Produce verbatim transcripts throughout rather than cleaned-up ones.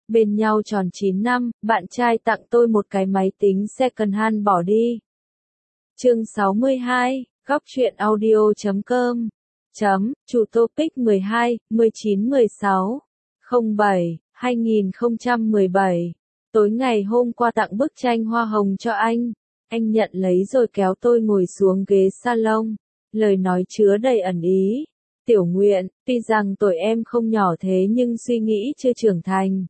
Bên nhau tròn chín năm, bạn trai tặng tôi một cái máy tính second hand bỏ đi. Chương sáu mươi hai, góc truyện audio chấm com. Chấm, chủ topic mười hai, mười chín mười sáu, không bảy, hai nghìn không trăm mười bảy. Tối ngày hôm qua tặng bức tranh hoa hồng cho anh. Anh nhận lấy rồi kéo tôi ngồi xuống ghế salon. Lời nói chứa đầy ẩn ý. Tiểu Nguyện, tuy rằng tuổi em không nhỏ thế nhưng suy nghĩ chưa trưởng thành.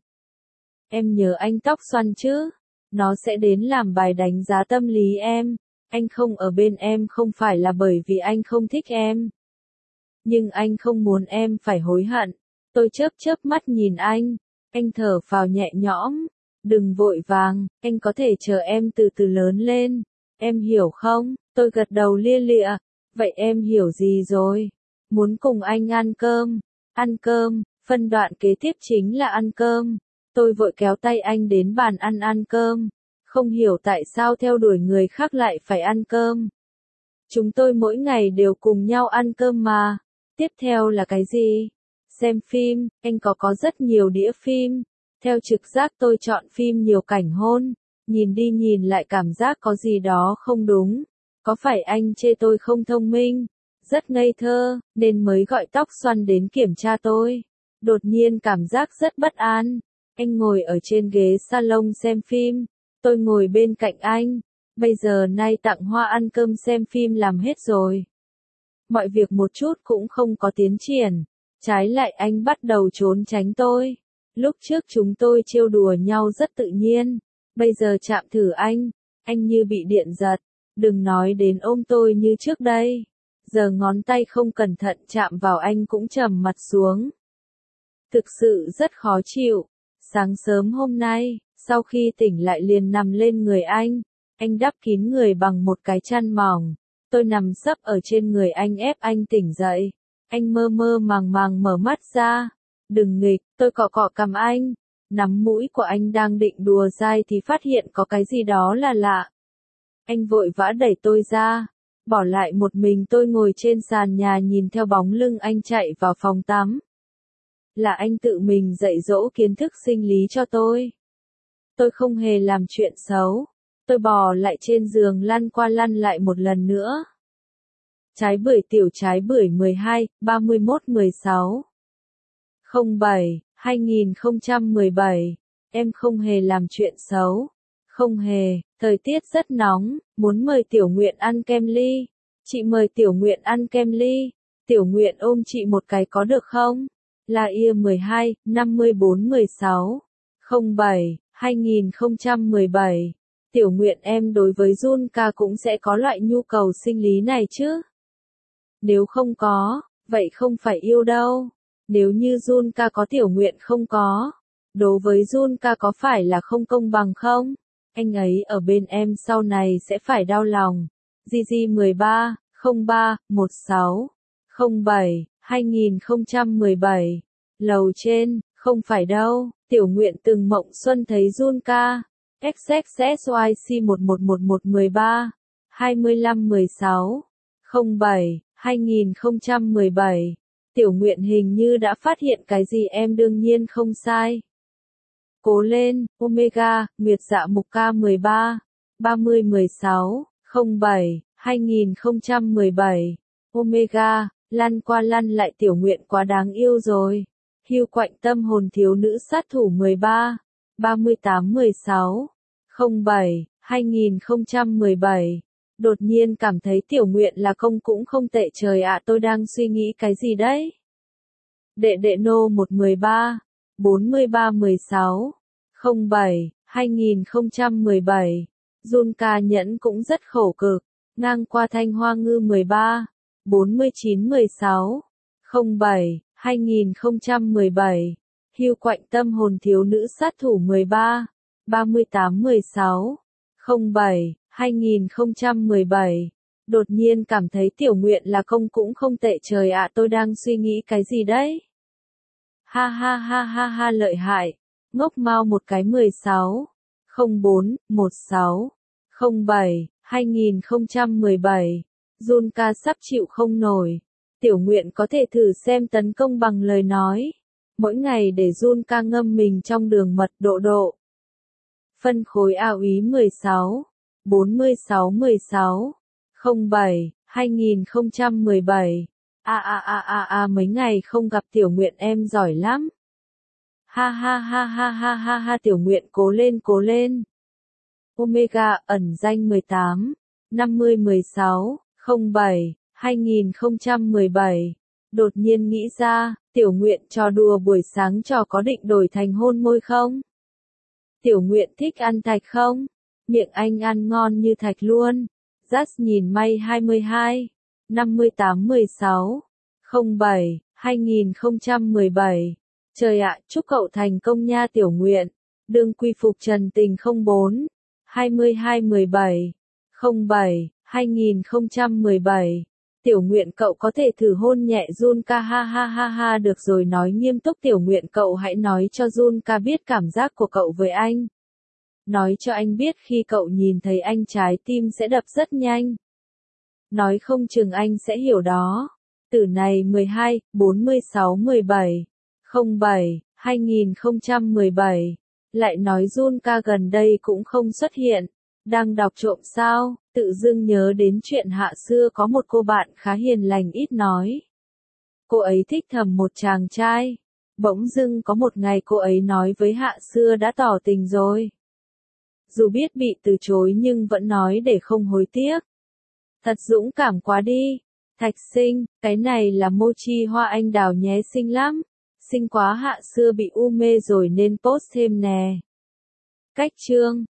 Em nhớ anh tóc xoăn chứ? Nó sẽ đến làm bài đánh giá tâm lý em. Anh không ở bên em không phải là bởi vì anh không thích em. Nhưng anh không muốn em phải hối hận. Tôi chớp chớp mắt nhìn anh. Anh thở phào nhẹ nhõm. Đừng vội vàng, anh có thể chờ em từ từ lớn lên. Em hiểu không? Tôi gật đầu lia lịa. Vậy em hiểu gì rồi? Muốn cùng anh ăn cơm. Ăn cơm, phân đoạn kế tiếp chính là ăn cơm. Tôi vội kéo tay anh đến bàn ăn ăn cơm. Không hiểu tại sao theo đuổi người khác lại phải ăn cơm. Chúng tôi mỗi ngày đều cùng nhau ăn cơm mà. Tiếp theo là cái gì? Xem phim, anh có có rất nhiều đĩa phim. Theo trực giác tôi chọn phim nhiều cảnh hôn. Nhìn đi nhìn lại cảm giác có gì đó không đúng. Có phải anh chê tôi không thông minh? Rất ngây thơ, nên mới gọi tóc xoăn đến kiểm tra tôi. Đột nhiên cảm giác rất bất an. Anh ngồi ở trên ghế salon xem phim. Tôi ngồi bên cạnh anh. Bây giờ nay tặng hoa ăn cơm xem phim làm hết rồi. Mọi việc một chút cũng không có tiến triển. Trái lại anh bắt đầu trốn tránh tôi. Lúc trước chúng tôi trêu đùa nhau rất tự nhiên. Bây giờ chạm thử anh. Anh như bị điện giật. Đừng nói đến ôm tôi như trước đây. Giờ ngón tay không cẩn thận chạm vào anh cũng trầm mặt xuống. Thực sự rất khó chịu. Sáng sớm hôm nay, sau khi tỉnh lại liền nằm lên người anh. Anh đắp kín người bằng một cái chăn mỏng. Tôi nằm sấp ở trên người anh ép anh tỉnh dậy. Anh mơ mơ màng màng mở mắt ra. Đừng nghịch, tôi cọ cọ cằm anh. Nắm mũi của anh đang định đùa dai thì phát hiện có cái gì đó là lạ. Anh vội vã đẩy tôi ra. Bỏ lại một mình tôi ngồi trên sàn nhà nhìn theo bóng lưng anh chạy vào phòng tắm. Là anh tự mình dạy dỗ kiến thức sinh lý cho tôi. Tôi không hề làm chuyện xấu. Tôi bò lại trên giường lăn qua lăn lại một lần nữa. Trái bưởi tiểu trái bưởi mười hai, ba mươi mốt mười sáu. không bảy, hai nghìn không trăm mười bảy. Em không hề làm chuyện xấu. Không hề, thời tiết rất nóng, muốn mời Tiểu Nguyện ăn kem ly. Chị mời Tiểu Nguyện ăn kem ly. Tiểu Nguyện ôm chị một cái có được không? Là ia mười hai, năm mươi bốn mười sáu. không bảy, hai nghìn không trăm mười bảy. Tiểu Nguyện em đối với Junka cũng sẽ có loại nhu cầu sinh lý này chứ? Nếu không có, vậy không phải yêu đâu. Nếu như Junka có Tiểu Nguyện không có, đối với Junka có phải là không công bằng không? Anh ấy ở bên em sau này sẽ phải đau lòng. Gigi mười ba, không ba, một sáu, không bảy, hai nghìn không trăm mười bảy. Lầu trên, không phải đâu, Tiểu Nguyện từng mộng xuân thấy Junka. ích ích ét y xê một một một một một ba, hai lăm mười sáu, không bảy, hai nghìn không trăm mười bảy. Tiểu Nguyện hình như đã phát hiện cái gì em đương nhiên không sai. Cố lên, Omega, Nguyệt Dạ Mục Ca mười ba, ba mươi mười sáu, không bảy, hai nghìn không trăm mười bảy. Omega, lăn qua lăn lại Tiểu Nguyện quá đáng yêu rồi. Hưu Quạnh Tâm Hồn Thiếu Nữ Sát Thủ mười ba, ba mươi tám mười sáu, không bảy, hai nghìn không trăm mười bảy. Đột nhiên cảm thấy Tiểu Nguyện là công cũng không tệ trời ạ, tôi đang suy nghĩ cái gì đấy? Đệ đệ nô một mười ba, bốn mươi ba mười sáu, không bảy, hai nghìn không trăm mười bảy. Junka Nhẫn cũng rất khổ cực. Ngang qua Thanh Hoa Ngư mười ba, bốn mươi chín mười sáu, không bảy, hai nghìn không trăm mười bảy. Hưu Quạnh Tâm Hồn Thiếu Nữ Sát Thủ mười ba, ba mươi tám mười sáu, không bảy, hai nghìn không trăm mười bảy. Đột nhiên cảm thấy Tiểu Nguyện là công cũng không tệ trời ạ, tôi đang suy nghĩ cái gì đấy? Ha ha ha ha ha lợi hại. Ngốc mau một cái mười sáu, không bốn, một sáu, không bảy, hai nghìn không trăm mười bảy. Junka sắp chịu không nổi. Tiểu Nguyện có thể thử xem tấn công bằng lời nói. Mỗi ngày để Jun ca ngâm mình trong đường mật độ độ. Phân khối ao ý mười sáu, bốn mươi sáu mười sáu, không bảy, hai nghìn không trăm mười bảy. A a a a a mấy ngày không gặp Tiểu Nguyện em giỏi lắm. Ha ha ha ha ha ha ha Tiểu Nguyện cố lên cố lên. Omega ẩn danh mười tám, năm mươi mười sáu, không bảy, hai nghìn không trăm mười bảy. Đột nhiên nghĩ ra, Tiểu Nguyện trò đùa buổi sáng trò có định đổi thành hôn môi không? Tiểu Nguyện thích ăn thạch không? Miệng anh ăn ngon như thạch luôn. Just nhìn may hai mươi hai, năm mươi tám mười sáu, không bảy, hai nghìn không trăm mười bảy. Trời ạ, chúc cậu thành công nha Tiểu Nguyện. Đương quy phục trần tình không bốn, hai mươi hai mười bảy, không bảy, hai nghìn không trăm mười bảy. Tiểu Nguyện cậu có thể thử hôn nhẹ Jun ca ha ha ha ha được rồi nói nghiêm túc Tiểu Nguyện cậu hãy nói cho Jun ca biết cảm giác của cậu với anh. Nói cho anh biết khi cậu nhìn thấy anh trái tim sẽ đập rất nhanh. Nói không chừng anh sẽ hiểu đó. Từ này mười hai, bốn mươi sáu mười bảy, không bảy, hai nghìn không trăm mười bảy. Lại nói Jun ca gần đây cũng không xuất hiện. Đang đọc trộm sao, tự dưng nhớ đến chuyện hạ xưa có một cô bạn khá hiền lành ít nói. Cô ấy thích thầm một chàng trai. Bỗng dưng có một ngày cô ấy nói với hạ xưa đã tỏ tình rồi. Dù biết bị từ chối nhưng vẫn nói để không hối tiếc. Thật dũng cảm quá đi. Thạch Sinh, cái này là mochi hoa anh đào nhé xinh lắm. Xinh quá hạ xưa bị u mê rồi nên post thêm nè. Cách chương